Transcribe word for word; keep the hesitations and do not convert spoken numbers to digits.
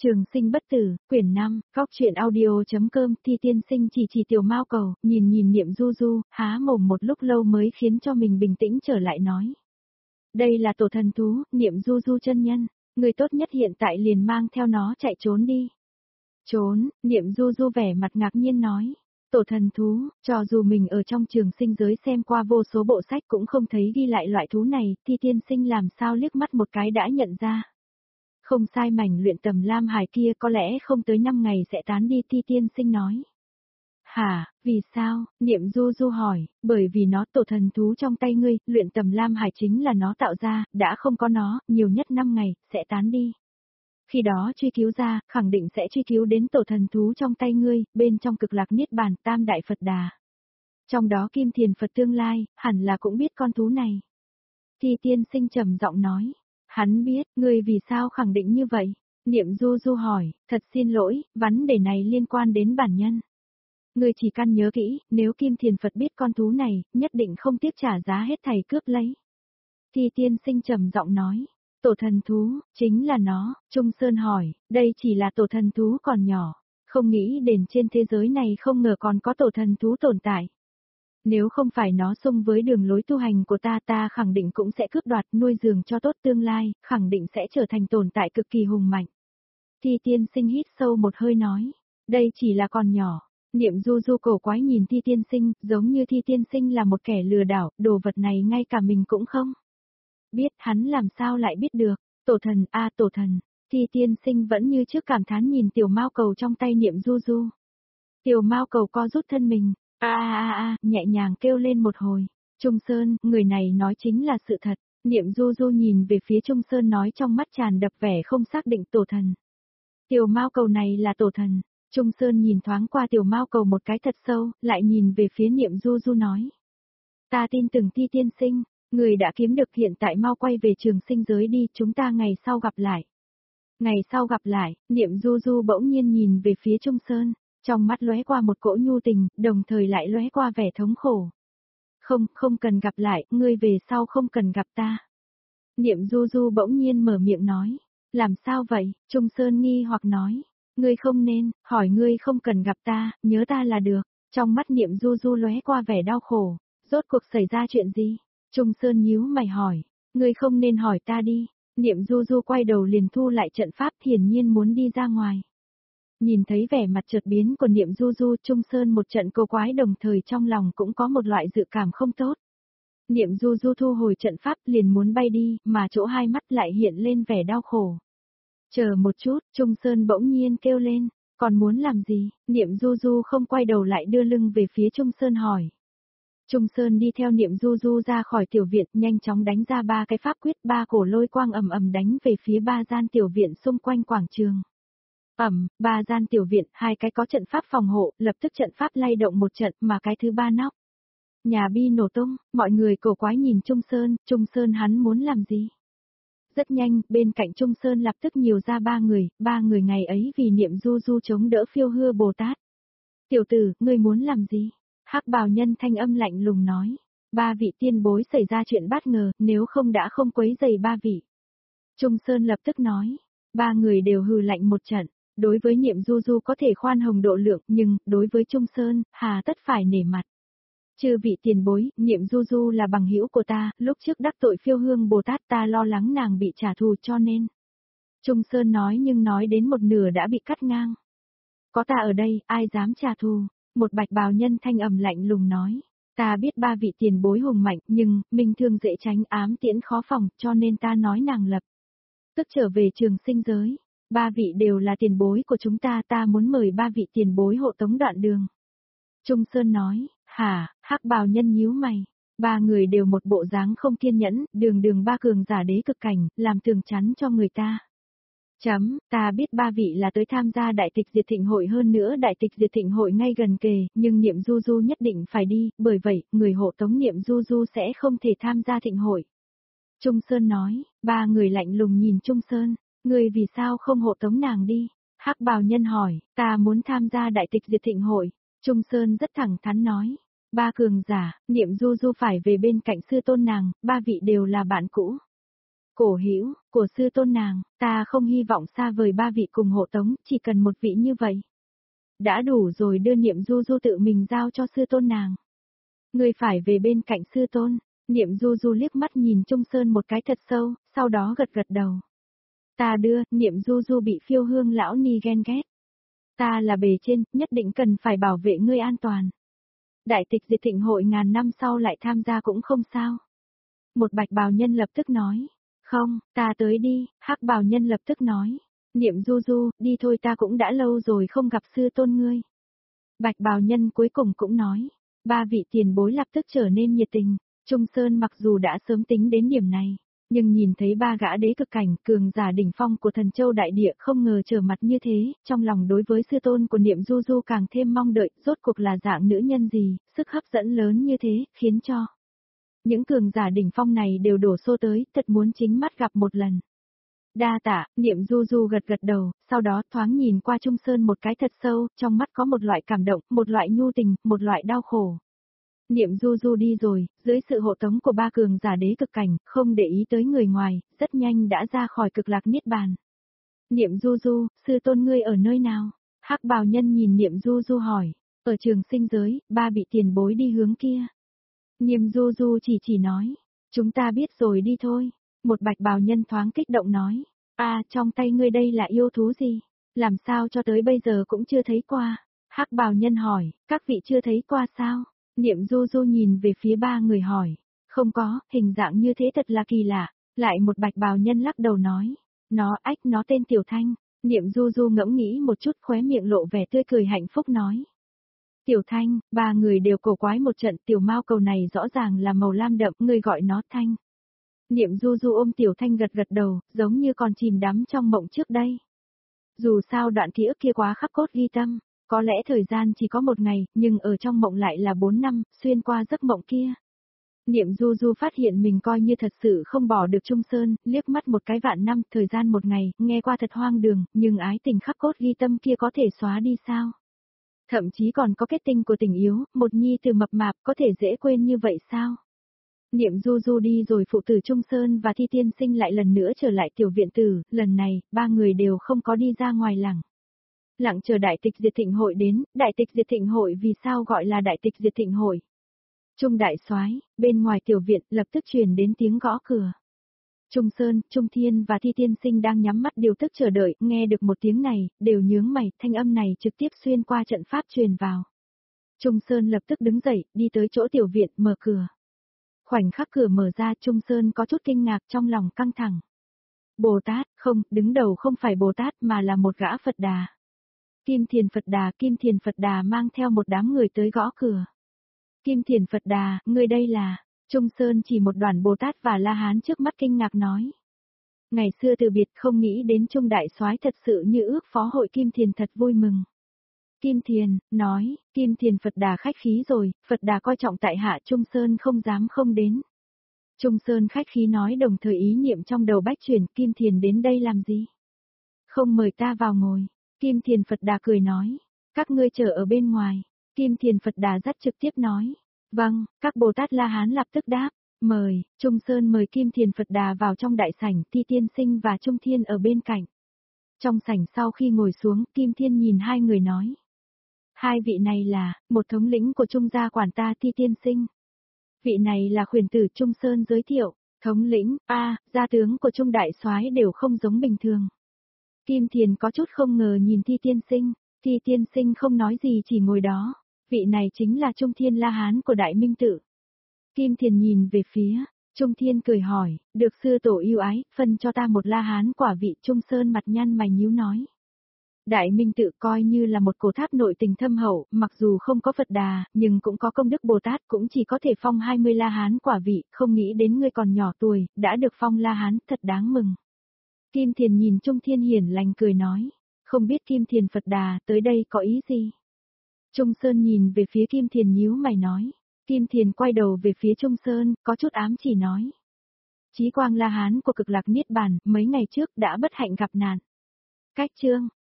Trường sinh bất tử, quyển năm, góc truyện audio.com. Thi tiên sinh chỉ chỉ tiểu mao cầu, nhìn nhìn Niệm Du Du, há mồm một lúc lâu mới khiến cho mình bình tĩnh trở lại nói. Đây là tổ thần thú, Niệm Du Du chân nhân, người tốt nhất hiện tại liền mang theo nó chạy trốn đi. Trốn, Niệm Du Du vẻ mặt ngạc nhiên nói. Tổ thần thú, cho dù mình ở trong trường sinh giới xem qua vô số bộ sách cũng không thấy ghi lại loại thú này, Thi tiên sinh làm sao liếc mắt một cái đã nhận ra. Không sai, mảnh luyện tầm lam hải kia có lẽ không tới năm ngày sẽ tán đi, Thi tiên sinh nói. Hả, vì sao? Niệm Du Du hỏi, bởi vì nó tổ thần thú trong tay ngươi, luyện tầm lam hải chính là nó tạo ra, đã không có nó, nhiều nhất năm ngày, sẽ tán đi. Khi đó truy cứu ra, khẳng định sẽ truy cứu đến tổ thần thú trong tay ngươi, bên trong cực lạc niết bàn tam đại Phật đà. Trong đó Kim Thiền Phật tương lai, hẳn là cũng biết con thú này. Thi tiên sinh trầm giọng nói. Hắn biết, ngươi vì sao khẳng định như vậy? Niệm Du Du hỏi, thật xin lỗi, vấn đề này liên quan đến bản nhân. Ngươi chỉ căn nhớ kỹ, nếu Kim Thiền Phật biết con thú này, nhất định không tiếc trả giá hết thảy cướp lấy. Thi tiên sinh trầm giọng nói, tổ thần thú, chính là nó. Trung Sơn hỏi, đây chỉ là tổ thần thú còn nhỏ, không nghĩ đến trên thế giới này không ngờ còn có tổ thần thú tồn tại. Nếu không phải nó xung với đường lối tu hành của ta, ta khẳng định cũng sẽ cướp đoạt, nuôi dưỡng cho tốt tương lai, khẳng định sẽ trở thành tồn tại cực kỳ hùng mạnh. Thi tiên sinh hít sâu một hơi nói, đây chỉ là con nhỏ. Niệm Du Du cổ quái nhìn Thi tiên sinh, giống như Thi tiên sinh là một kẻ lừa đảo, đồ vật này ngay cả mình cũng không biết, hắn làm sao lại biết được. Tổ thần, a tổ thần. Thi tiên sinh vẫn như trước cảm thán nhìn tiểu mao cầu trong tay Niệm Du Du. Tiểu mao cầu co rút thân mình. A a a, nhẹ nhàng kêu lên một hồi. Trung Sơn, người này nói chính là sự thật. Niệm Du Du nhìn về phía Trung Sơn nói trong mắt tràn đập vẻ không xác định. Tổ thần. Tiểu mao cầu này là tổ thần. Trung Sơn nhìn thoáng qua tiểu mao cầu một cái thật sâu, lại nhìn về phía Niệm Du Du nói. Ta tin tưởng Thi tiên sinh, người đã kiếm được, hiện tại mau quay về trường sinh giới đi, chúng ta ngày sau gặp lại. Ngày sau gặp lại, Niệm Du Du bỗng nhiên nhìn về phía Trung Sơn. Trong mắt lóe qua một cỗ nhu tình, đồng thời lại lóe qua vẻ thống khổ. Không, không cần gặp lại, ngươi về sau không cần gặp ta. Niệm Du Du bỗng nhiên mở miệng nói. Làm sao vậy? Trung Sơn nghi hoặc nói. Ngươi không nên, hỏi ngươi không cần gặp ta, nhớ ta là được. Trong mắt Niệm Du Du lóe qua vẻ đau khổ. Rốt cuộc xảy ra chuyện gì? Trung Sơn nhíu mày hỏi. Ngươi không nên hỏi ta đi. Niệm Du Du quay đầu liền thu lại trận pháp, hiển nhiên muốn đi ra ngoài. Nhìn thấy vẻ mặt chợt biến của Niệm Du Du, Trung Sơn một trận cô quái, đồng thời trong lòng cũng có một loại dự cảm không tốt. Niệm Du Du thu hồi trận pháp liền muốn bay đi, mà chỗ hai mắt lại hiện lên vẻ đau khổ. Chờ một chút, Trung Sơn bỗng nhiên kêu lên, còn muốn làm gì? Niệm Du Du không quay đầu lại đưa lưng về phía Trung Sơn hỏi. Trung Sơn đi theo Niệm Du Du ra khỏi tiểu viện, nhanh chóng đánh ra ba cái pháp quyết, ba cổ lôi quang ầm ầm đánh về phía ba gian tiểu viện xung quanh quảng trường. Ẩm, ba gian tiểu viện, hai cái có trận pháp phòng hộ, lập tức trận pháp lay động một trận, mà cái thứ ba nóc nhà bi nổ tung, mọi người cổ quái nhìn Trung Sơn, Trung Sơn hắn muốn làm gì? Rất nhanh, bên cạnh Trung Sơn lập tức nhiều ra ba người, ba người ngày ấy vì Niệm Du Du chống đỡ phiêu hư Bồ Tát. Tiểu tử, ngươi muốn làm gì? Hắc bào nhân thanh âm lạnh lùng nói. Ba vị tiên bối xảy ra chuyện bất ngờ, nếu không đã không quấy rầy ba vị. Trung Sơn lập tức nói. Ba người đều hừ lạnh một trận. Đối với Niệm Du Du có thể khoan hồng độ lượng, nhưng, đối với Trung Sơn, hà tất phải nể mặt. Chư vị tiền bối, Niệm Du Du là bằng hữu của ta, lúc trước đắc tội phiêu hương Bồ Tát ta lo lắng nàng bị trả thù cho nên. Trung Sơn nói nhưng nói đến một nửa đã bị cắt ngang. Có ta ở đây, ai dám trả thù? Một bạch bào nhân thanh ầm lạnh lùng nói. Ta biết ba vị tiền bối hùng mạnh, nhưng, minh thương dễ tránh, ám tiễn khó phòng, cho nên ta nói nàng lập tức trở về trường sinh giới. Ba vị đều là tiền bối của chúng ta, ta muốn mời ba vị tiền bối hộ tống đoạn đường. Trung Sơn nói, hả, hắc bào nhân nhíu mày. Ba người đều một bộ dáng không kiên nhẫn, đường đường ba cường giả đế cực cảnh, làm tường chắn cho người ta. Chấm, ta biết ba vị là tới tham gia đại tịch diệt thịnh hội, hơn nữa đại tịch diệt thịnh hội ngay gần kề, nhưng Niệm Du Du nhất định phải đi, bởi vậy, người hộ tống Niệm Du Du sẽ không thể tham gia thịnh hội. Trung Sơn nói, ba người lạnh lùng nhìn Trung Sơn. Ngươi vì sao không hộ tống nàng đi? Hắc bào nhân hỏi, ta muốn tham gia đại tịch diệt thịnh hội. Trung Sơn rất thẳng thắn nói. Ba cường giả, Niệm Du Du phải về bên cạnh sư tôn nàng, ba vị đều là bạn cũ. Cổ hữu của sư tôn nàng, ta không hy vọng xa vời ba vị cùng hộ tống, chỉ cần một vị như vậy. Đã đủ rồi, đưa Niệm Du Du tự mình giao cho sư tôn nàng. Ngươi phải về bên cạnh sư tôn. Niệm Du Du liếc mắt nhìn Trung Sơn một cái thật sâu, sau đó gật gật đầu. Ta đưa, Niệm Du Du bị Phiêu Hương lão ni ghen ghét. Ta là bề trên, nhất định cần phải bảo vệ ngươi an toàn. Đại tịch diệt thịnh hội ngàn năm sau lại tham gia cũng không sao. Một bạch bào nhân lập tức nói. Không, ta tới đi, hắc bào nhân lập tức nói. Niệm Du Du, đi thôi, ta cũng đã lâu rồi không gặp sư tôn ngươi. Bạch bào nhân cuối cùng cũng nói. Ba vị tiền bối lập tức trở nên nhiệt tình. Trung Sơn mặc dù đã sớm tính đến điểm này, nhưng nhìn thấy ba gã đế cực cảnh cường giả đỉnh phong của Thần Châu đại địa không ngờ trở mặt như thế, trong lòng đối với sư tôn của Niệm Du Du càng thêm mong đợi, rốt cuộc là dạng nữ nhân gì, sức hấp dẫn lớn như thế, khiến cho những cường giả đỉnh phong này đều đổ xô tới, thật muốn chính mắt gặp một lần. Đa tạ, Niệm Du Du gật gật đầu, sau đó thoáng nhìn qua Trung Sơn một cái thật sâu, trong mắt có một loại cảm động, một loại nhu tình, một loại đau khổ. Niệm Du Du đi rồi, dưới sự hộ tống của ba cường giả đế cực cảnh, không để ý tới người ngoài, rất nhanh đã ra khỏi cực lạc niết bàn. Niệm Du Du, sư tôn ngươi ở nơi nào? Hắc bào nhân nhìn Niệm Du Du hỏi, ở trường sinh giới, ba bị tiền bối đi hướng kia. Niệm Du Du chỉ chỉ nói, chúng ta biết rồi, đi thôi. Một bạch bào nhân thoáng kích động nói, a, trong tay ngươi đây là yêu thú gì? Làm sao cho tới bây giờ cũng chưa thấy qua? Hắc bào nhân hỏi, các vị chưa thấy qua sao? Niệm Du Du nhìn về phía ba người hỏi, không có, hình dạng như thế thật là kỳ lạ. Lại một bạch bào nhân lắc đầu nói, nó ách nó tên Tiểu Thanh. Niệm Du Du ngẫm nghĩ một chút, khóe miệng lộ vẻ tươi cười hạnh phúc nói. Tiểu Thanh, ba người đều cổ quái một trận, tiểu mao cầu này rõ ràng là màu lam đậm, người gọi nó Thanh. Niệm Du Du ôm Tiểu Thanh gật gật đầu, giống như còn chìm đắm trong mộng trước đây. Dù sao đoạn ký ức kia quá khắc cốt ghi tâm, có lẽ thời gian chỉ có một ngày, nhưng ở trong mộng lại là bốn năm, xuyên qua giấc mộng kia. Niệm Du Du phát hiện mình coi như thật sự không bỏ được Trung Sơn, liếc mắt một cái vạn năm, thời gian một ngày, nghe qua thật hoang đường, nhưng ái tình khắc cốt ghi tâm kia có thể xóa đi sao? Thậm chí còn có kết tinh của tình yếu, một nhi từ mập mạp có thể dễ quên như vậy sao? Niệm Du Du đi rồi, phụ tử Trung Sơn và Thi Tiên Sinh lại lần nữa trở lại tiểu viện tử, lần này, ba người đều không có đi ra ngoài làng. Lặng chờ đại tịch diệt thịnh hội đến. Đại tịch diệt thịnh hội vì sao gọi là đại tịch diệt thịnh hội? Trung đại soái, bên ngoài tiểu viện lập tức truyền đến tiếng gõ cửa. Trung Sơn, Trung Thiên và Thi Tiên Sinh đang nhắm mắt điều tức chờ đợi, nghe được một tiếng này, đều nhướng mày, thanh âm này trực tiếp xuyên qua trận pháp truyền vào. Trung Sơn lập tức đứng dậy, đi tới chỗ tiểu viện, mở cửa. Khoảnh khắc cửa mở ra, Trung Sơn có chút kinh ngạc, trong lòng căng thẳng. Bồ Tát, không, đứng đầu không phải Bồ Tát mà là một gã Phật Đà. Kim Thiền Phật Đà, Kim Thiền Phật Đà mang theo một đám người tới gõ cửa. Kim Thiền Phật Đà, người đây là... Trung Sơn chỉ một đoàn Bồ Tát và La Hán trước mắt kinh ngạc nói. Ngày xưa từ biệt không nghĩ đến Trung đại soái thật sự như ước phó hội Kim Thiền, thật vui mừng. Kim Thiền, nói, Kim Thiền Phật Đà khách khí rồi, Phật Đà coi trọng tại hạ, Trung Sơn không dám không đến. Trung Sơn khách khí nói, đồng thời ý niệm trong đầu bách chuyển, Kim Thiền đến đây làm gì? Không mời ta vào ngồi. Kim Thiền Phật Đà cười nói, các ngươi chờ ở bên ngoài. Kim Thiền Phật Đà dắt trực tiếp nói, vâng, các Bồ Tát La Hán lập tức đáp, mời. Trung Sơn mời Kim Thiền Phật Đà vào trong đại sảnh, Thi Tiên Sinh và Trung Thiên ở bên cạnh. Trong sảnh sau khi ngồi xuống, Kim Thiên nhìn hai người nói. Hai vị này là, một thống lĩnh của Trung gia quản ta, Thi Tiên Sinh. Vị này là khuyển tử, Trung Sơn giới thiệu. Thống lĩnh, a, gia tướng của Trung đại soái đều không giống bình thường. Kim Thiền có chút không ngờ nhìn Thi Tiên Sinh. Thi Tiên Sinh không nói gì, chỉ ngồi đó. Vị này chính là Trung Thiên La Hán của Đại Minh Tự. Kim Thiền nhìn về phía, Trung Thiên cười hỏi, được sư tổ yêu ái, phân cho ta một La Hán quả vị. Trung Sơn mặt nhăn mày nhíu nói. Đại Minh Tự coi như là một cổ tháp nội tình thâm hậu, mặc dù không có Phật Đà, nhưng cũng có công đức Bồ Tát, cũng chỉ có thể phong hai mươi La Hán quả vị, không nghĩ đến ngươi còn nhỏ tuổi, đã được phong La Hán, thật đáng mừng. Kim Thiền nhìn Trung Thiên hiền lành cười nói, không biết Kim Thiền Phật Đà tới đây có ý gì? Trung Sơn nhìn về phía Kim Thiền nhíu mày nói. Kim Thiền quay đầu về phía Trung Sơn, có chút ám chỉ nói. Chí Quang La Hán của cực lạc Niết Bàn, mấy ngày trước đã bất hạnh gặp nạn. Cách chương,